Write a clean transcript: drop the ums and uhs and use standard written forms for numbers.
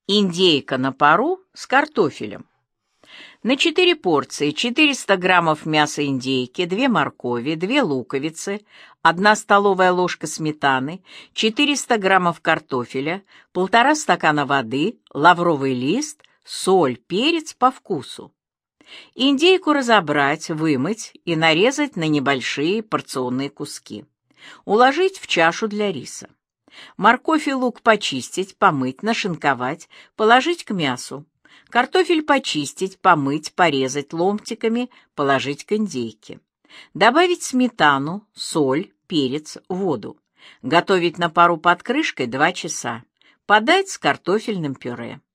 Индейка на пару с картофелем. На 4 порции 400 граммов мяса индейки, 2 моркови, 2 луковицы, 1 столовая ложка сметаны, 400 граммов картофеля, 1,5 стакана воды, лавровый лист, соль, перец по вкусу. Индейку разобрать, вымыть и нарезать на небольшие порционные куски. Уложить в чашу для риса. Морковь и лук почистить, помыть, нашинковать, положить к мясу. Картофель почистить, помыть, порезать ломтиками, положить к индейке. Добавить сметану, соль, перец, воду. Готовить на пару под крышкой 2 часа. Подать с картофельным пюре.